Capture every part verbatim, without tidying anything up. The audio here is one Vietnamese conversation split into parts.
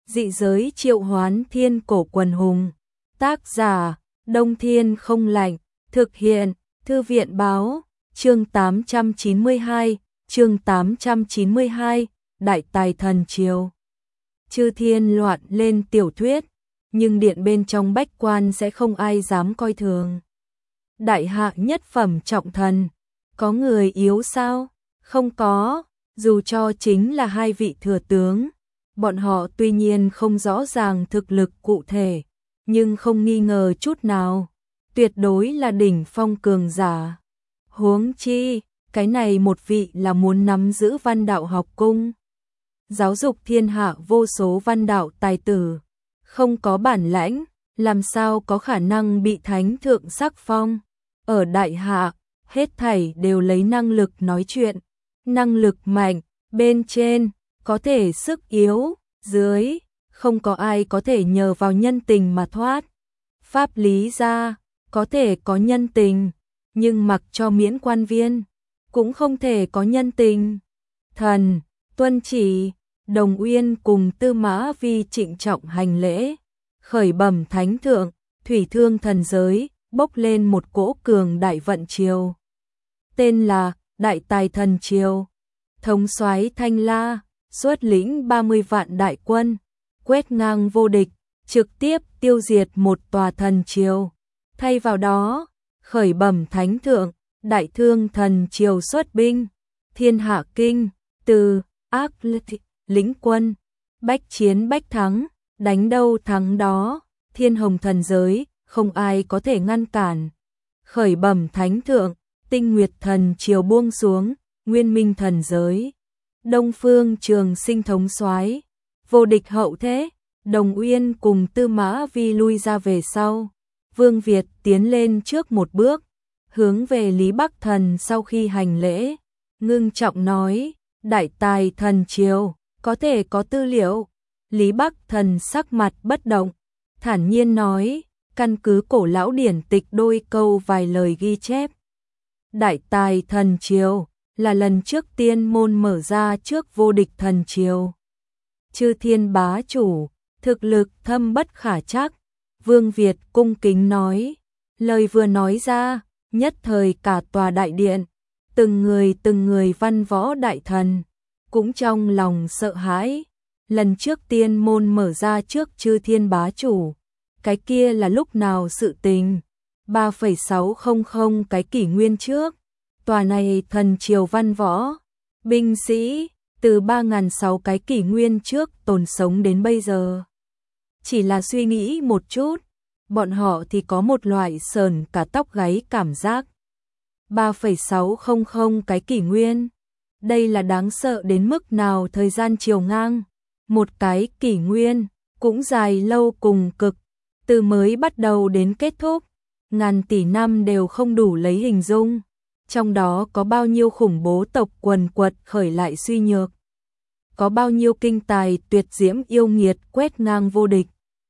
Dị giới triệu hoán thiên cổ quần hùng. Tác giả, Đông Thiên không lạnh. Thực hiện, Thư viện báo. Chương tám trăm chín mươi hai, chương tám trăm chín mươi hai, Đại Tài Thần Triều. Chư thiên loạn lên tiểu thuyết, nhưng điện bên trong bách quan sẽ không ai dám coi thường. Đại hạ nhất phẩm trọng thần, có người yếu sao? Không có, dù cho chính là hai vị thừa tướng. Bọn họ tuy nhiên không rõ ràng thực lực cụ thể, nhưng không nghi ngờ chút nào, tuyệt đối là đỉnh phong cường giả. Huống chi, cái này một vị là muốn nắm giữ văn đạo học cung, giáo dục thiên hạ vô số văn đạo tài tử, không có bản lãnh, làm sao có khả năng bị thánh thượng sắc phong. Ở đại hạ, hết thảy đều lấy năng lực nói chuyện, năng lực mạnh, bên trên, có thể sức yếu, dưới, không có ai có thể nhờ vào nhân tình mà thoát. Pháp lý ra, có thể có nhân tình, nhưng mặc cho miễn quan viên, cũng không thể có nhân tình. Thần, tuân chỉ, Đồng Uyên cùng Tư Mã Vi trịnh trọng hành lễ, khởi bẩm thánh thượng, thủy thương thần giới, bốc lên một cỗ cường đại vận triều. Tên là Đại Tài Thần Triều, thống soái Thanh La, xuất lĩnh ba mươi vạn đại quân, quét ngang vô địch, trực tiếp tiêu diệt một tòa thần triều. Thay vào đó, khởi bẩm thánh thượng, Đại Thương Thần Triều xuất binh, thiên hạ kinh, từ, ác lĩnh quân, bách chiến bách thắng, đánh đâu thắng đó, thiên hồng thần giới, không ai có thể ngăn cản. Khởi bẩm thánh thượng, Tinh Nguyệt Thần Triều buông xuống, Nguyên Minh thần giới, Đông Phương Trường Sinh thống soái, vô địch hậu thế. Đồng Uyên cùng Tư Mã Vi lui ra về sau, Vương Việt tiến lên trước một bước, hướng về Lý Bắc Thần sau khi hành lễ, ngưng trọng nói, Đại Tài Thần Triều, có thể có tư liệu. Lý Bắc Thần sắc mặt bất động, thản nhiên nói, căn cứ cổ lão điển tịch đôi câu vài lời ghi chép. Đại Tài Thần Triều là lần trước tiên môn mở ra trước vô địch thần triều. Chư thiên bá chủ, thực lực thâm bất khả trắc. Vương Việt cung kính nói, lời vừa nói ra, nhất thời cả tòa đại điện, từng người từng người văn võ đại thần, cũng trong lòng sợ hãi. Lần trước tiên môn mở ra trước chư thiên bá chủ, cái kia là lúc nào sự tình? ba phẩy sáu không không cái kỷ nguyên trước, tòa này thần triều văn võ, binh sĩ, từ ba nghìn sáu trăm cái kỷ nguyên trước tồn sống đến bây giờ. Chỉ là suy nghĩ một chút, bọn họ thì có một loại sờn cả tóc gáy cảm giác. ba phẩy sáu không không cái kỷ nguyên, đây là đáng sợ đến mức nào thời gian chiều ngang. Một cái kỷ nguyên, cũng dài lâu cùng cực, từ mới bắt đầu đến kết thúc, ngàn tỷ năm đều không đủ lấy hình dung. Trong đó có bao nhiêu khủng bố tộc quần quật khởi lại suy nhược, có bao nhiêu kinh tài tuyệt diễm yêu nghiệt quét ngang vô địch,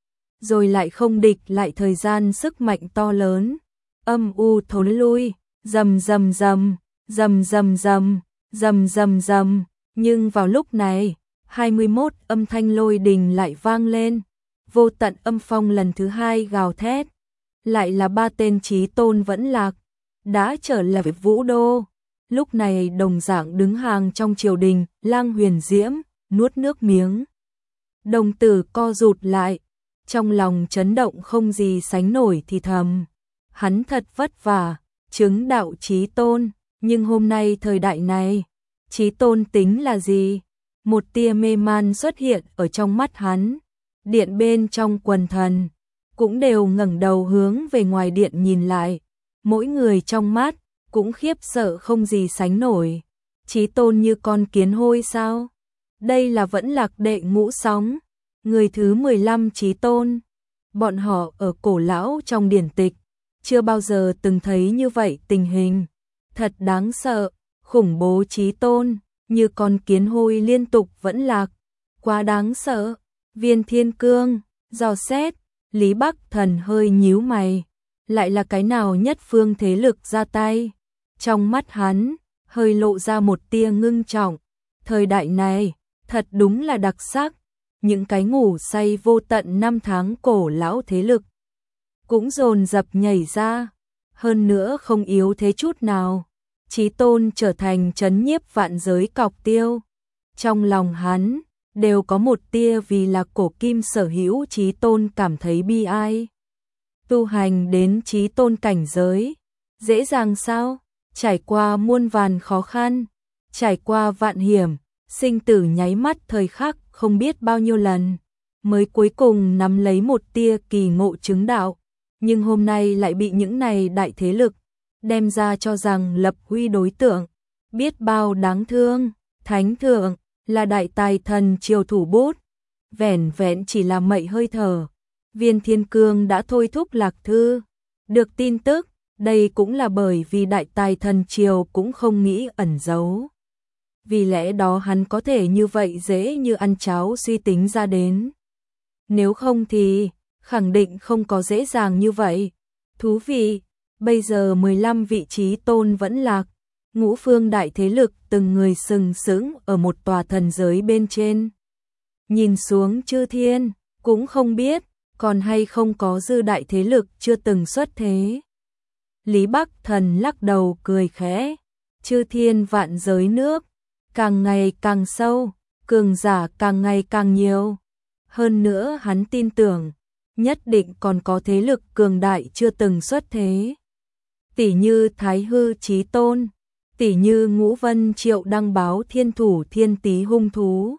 rồi lại không địch lại thời gian sức mạnh to lớn, âm u thối lui, rầm rầm rầm, rầm rầm rầm, rầm rầm rầm. Nhưng vào lúc này, hai mươi mốt âm thanh lôi đình lại vang lên, vô tận âm phong lần thứ hai gào thét, lại là ba tên chí tôn vẫn lạc, đã trở lại Vũ Đô. Lúc này đồng dạng đứng hàng trong triều đình, Lang Huyền Diễm nuốt nước miếng, đồng tử co rụt lại, trong lòng chấn động không gì sánh nổi thì thầm, hắn thật vất vả chứng đạo chí tôn, nhưng hôm nay thời đại này, chí tôn tính là gì? Một tia mê man xuất hiện ở trong mắt hắn, điện bên trong quần thần cũng đều ngẩng đầu hướng về ngoài điện nhìn lại, mỗi người trong mắt cũng khiếp sợ không gì sánh nổi. Chí tôn như con kiến hôi sao? Đây là vẫn lạc đệ ngũ sóng, người thứ mười lăm chí tôn. Bọn họ ở cổ lão trong điển tịch, chưa bao giờ từng thấy như vậy tình hình. Thật đáng sợ, khủng bố chí tôn, như con kiến hôi liên tục vẫn lạc. Quá đáng sợ. Viên Thiên Cương, dò xét, Lý Bắc Thần hơi nhíu mày. Lại là cái nào nhất phương thế lực ra tay? Trong mắt hắn, hơi lộ ra một tia ngưng trọng. Thời đại này, thật đúng là đặc sắc. những cái ngủ say vô tận năm tháng cổ lão thế lực cũng dồn dập nhảy ra, hơn nữa không yếu thế chút nào. Chí Tôn trở thành trấn nhiếp vạn giới cọc tiêu. Trong lòng hắn đều có một tia vì là cổ kim sở hữu Chí Tôn cảm thấy bi ai. Tu hành đến Chí Tôn cảnh giới, dễ dàng sao? Trải qua muôn vàn khó khăn, trải qua vạn hiểm, sinh tử nháy mắt thời khắc không biết bao nhiêu lần, mới cuối cùng nắm lấy một tia kỳ ngộ chứng đạo. Nhưng hôm nay lại bị những này đại thế lực đem ra cho rằng lập huy đối tượng, biết bao đáng thương. Thánh thượng là đại tài thần triều thủ bút, vẻn vẹn chỉ là mậy hơi thở, Viên Thiên Cương đã thôi thúc Lạc Thư. Được tin tức, đây cũng là bởi vì đại tài thần triều cũng không nghĩ ẩn giấu. Vì lẽ đó hắn có thể như vậy dễ như ăn cháo suy tính ra đến. Nếu không thì khẳng định không có dễ dàng như vậy. Thú vị, bây giờ mười lăm vị trí tôn vẫn lạc, ngũ phương đại thế lực từng người sừng sững ở một tòa thần giới bên trên. Nhìn xuống chư thiên, cũng không biết còn hay không có dư đại thế lực chưa từng xuất thế. Lý Bắc Thần lắc đầu cười khẽ, chư thiên vạn giới nước, càng ngày càng sâu, cường giả càng ngày càng nhiều. Hơn nữa hắn tin tưởng, nhất định còn có thế lực cường đại chưa từng xuất thế. Tỷ như Thái Hư Chí Tôn, tỷ như Ngũ Vân Triệu đăng báo thiên thủ thiên tý hung thú.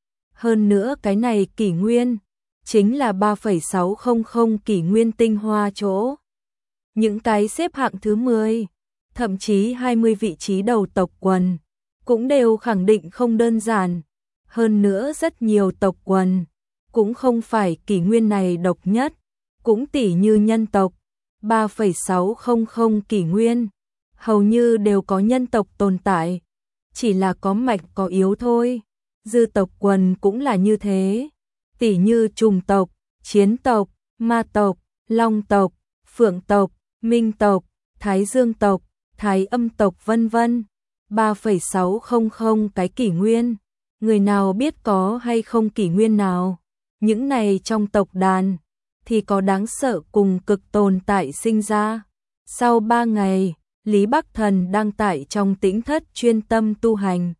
Hơn nữa cái này kỷ nguyên, chính là ba phẩy sáu không không kỷ nguyên tinh hoa chỗ. Những cái xếp hạng thứ mười, thậm chí hai mươi vị trí đầu tộc quần, cũng đều khẳng định không đơn giản. Hơn nữa rất nhiều tộc quần, cũng không phải kỷ nguyên này độc nhất, cũng tỷ như nhân tộc, ba phẩy sáu không không kỷ nguyên, hầu như đều có nhân tộc tồn tại, chỉ là có mạnh có yếu thôi. Dư tộc quần cũng là như thế, tỷ như trùng tộc, chiến tộc, ma tộc, long tộc, phượng tộc, minh tộc, thái dương tộc, thái âm tộc vân vân. ba phẩy sáu không không cái kỷ nguyên, người nào biết có hay không kỷ nguyên nào. Những này trong tộc đàn thì có đáng sợ cùng cực tồn tại sinh ra. Sau ba ngày, Lý Bắc Thần đang tại trong tĩnh thất chuyên tâm tu hành.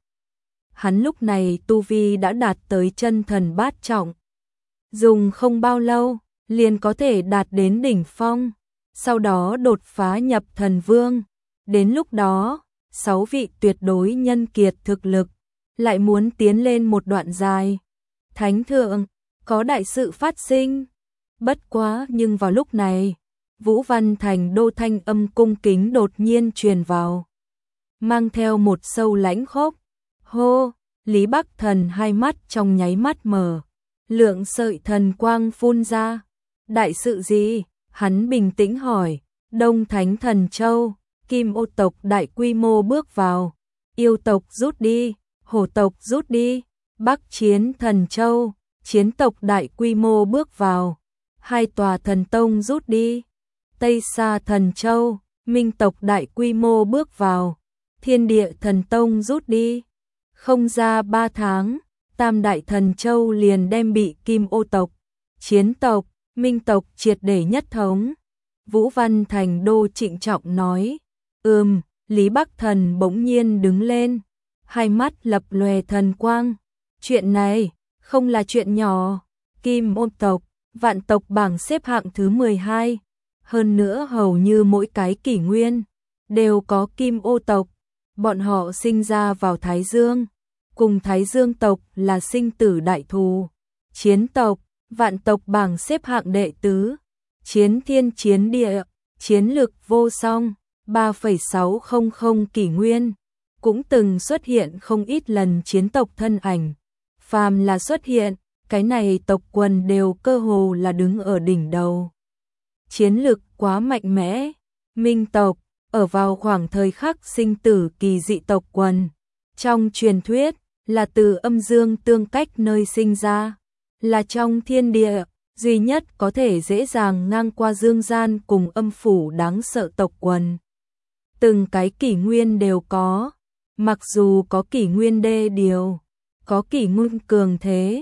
Hắn lúc này tu vi đã đạt tới chân thần bát trọng. Dùng không bao lâu, liền có thể đạt đến đỉnh phong, sau đó đột phá nhập thần vương. Đến lúc đó, sáu vị tuyệt đối nhân kiệt thực lực, lại muốn tiến lên một đoạn dài. Thánh thượng, có đại sự phát sinh. Bất quá nhưng vào lúc này, Vũ Văn Thành đô thanh âm cung kính đột nhiên truyền vào, mang theo một sâu lãnh khốc. Hô, Lý Bắc Thần hai mắt trong nháy mắt mở, lượng sợi thần quang phun ra. Đại sự gì? Hắn bình tĩnh hỏi. Đông Thánh Thần Châu, Kim Ô tộc đại quy mô bước vào, yêu tộc rút đi, hổ tộc rút đi. Bắc Chiến Thần Châu, chiến tộc đại quy mô bước vào, hai tòa thần tông rút đi. Tây Sa Thần Châu, Minh tộc đại quy mô bước vào, Thiên Địa Thần Tông rút đi. Không ra ba tháng, Tam Đại Thần Châu liền đem bị Kim Ô tộc, chiến tộc, Minh tộc triệt để nhất thống. Vũ Văn Thành đô trịnh trọng nói. Ừm, Lý Bắc Thần bỗng nhiên đứng lên, hai mắt lập lòe thần quang. Chuyện này không là chuyện nhỏ. Kim Ô tộc, vạn tộc bảng xếp hạng thứ mười hai. Hơn nữa hầu như mỗi cái kỷ nguyên đều có Kim Ô tộc. Bọn họ sinh ra vào Thái Dương, cùng Thái Dương tộc là sinh tử đại thù. Chiến tộc, vạn tộc bảng xếp hạng đệ tứ, chiến thiên chiến địa, chiến lực vô song. ba phẩy sáu không không kỷ nguyên, cũng từng xuất hiện không ít lần chiến tộc thân ảnh. Phàm là xuất hiện, cái này tộc quần đều cơ hồ là đứng ở đỉnh đầu. Chiến lực quá mạnh mẽ. Minh tộc, ở vào khoảng thời khắc sinh tử kỳ dị tộc quần. Trong truyền thuyết, là từ âm dương tương cách nơi sinh ra, là trong thiên địa, duy nhất có thể dễ dàng ngang qua dương gian cùng âm phủ đáng sợ tộc quần. Từng cái kỷ nguyên đều có, mặc dù có kỷ nguyên đê điều, có kỷ nguyên cường thế,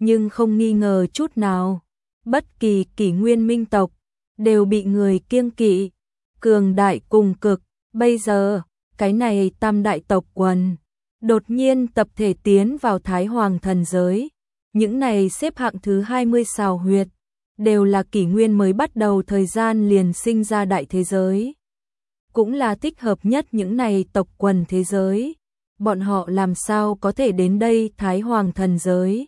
nhưng không nghi ngờ chút nào, bất kỳ kỷ nguyên minh tộc đều bị người kiêng kỵ, cường đại cùng cực. Bây giờ, cái này tam đại tộc quần đột nhiên tập thể tiến vào Thái Hoàng thần giới. Những này xếp hạng thứ hai mươi xào huyệt, đều là kỷ nguyên mới bắt đầu thời gian liền sinh ra đại thế giới. Cũng là thích hợp nhất những này tộc quần thế giới. Bọn họ làm sao có thể đến đây Thái Hoàng thần giới?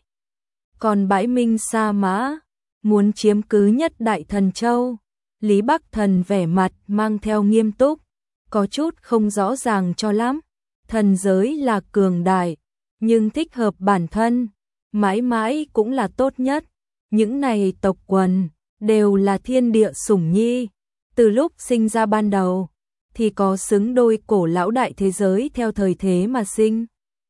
Còn bãi minh sa mã, muốn chiếm cứ nhất đại thần châu. Lý Bắc Thần vẻ mặt mang theo nghiêm túc, có chút không rõ ràng cho lắm. Thần giới là cường đại, nhưng thích hợp bản thân, mãi mãi cũng là tốt nhất. Những này tộc quần đều là thiên địa sủng nhi, từ lúc sinh ra ban đầu thì có xứng đôi cổ lão đại thế giới theo thời thế mà sinh.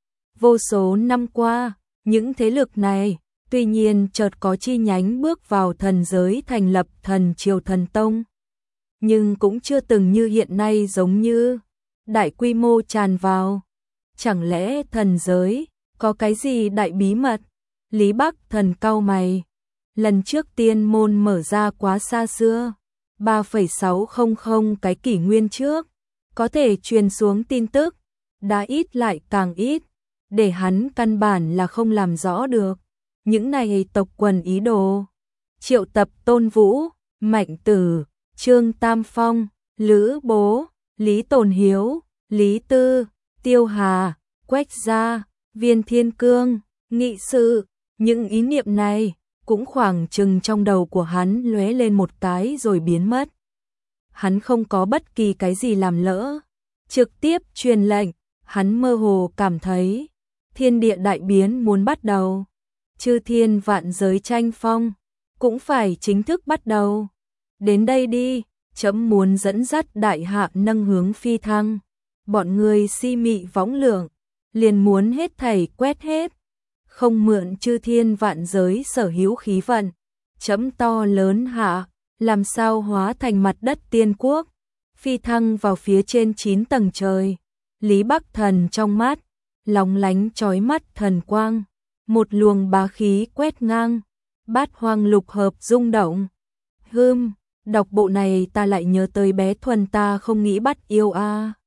Vô số năm qua, những thế lực này tuy nhiên chợt có chi nhánh bước vào thần giới thành lập thần triều thần tông, nhưng cũng chưa từng như hiện nay giống như đại quy mô tràn vào. Chẳng lẽ thần giới có cái gì đại bí mật? Lý Bắc Thần cau mày. Lần trước tiên môn mở ra quá xa xưa, ba phẩy sáu không không cái kỷ nguyên trước, có thể truyền xuống tin tức, đã ít lại càng ít, để hắn căn bản là không làm rõ được. Những này tộc quần ý đồ triệu tập Tôn Vũ, Mạnh Tử, Trương Tam Phong, Lữ Bố, Lý Tồn Hiếu, Lý Tư, Tiêu Hà, Quách Gia, Viên Thiên Cương, Nghị Sự. Những ý niệm này cũng khoảng chừng trong đầu của hắn lóe lên một cái rồi biến mất. Hắn không có bất kỳ cái gì làm lỡ, trực tiếp truyền lệnh. Hắn mơ hồ cảm thấy thiên địa đại biến muốn bắt đầu, chư thiên vạn giới tranh phong cũng phải chính thức bắt đầu. Đến đây đi, trẫm muốn dẫn dắt đại hạ nâng hướng phi thăng. Bọn người si mị võng lượng, liền muốn hết thảy quét hết, không mượn chư thiên vạn giới sở hữu khí vận. Trẫm to lớn hạ, làm sao hóa thành mặt đất tiên quốc, phi thăng vào phía trên chín tầng trời. Lý Bắc Thần trong mắt lóng lánh chói mắt thần quang, một luồng bá khí quét ngang, bát hoang lục hợp rung động. Hừm, đọc bộ này ta lại nhớ tới bé Thuần ta không nghĩ bắt yêu a. À.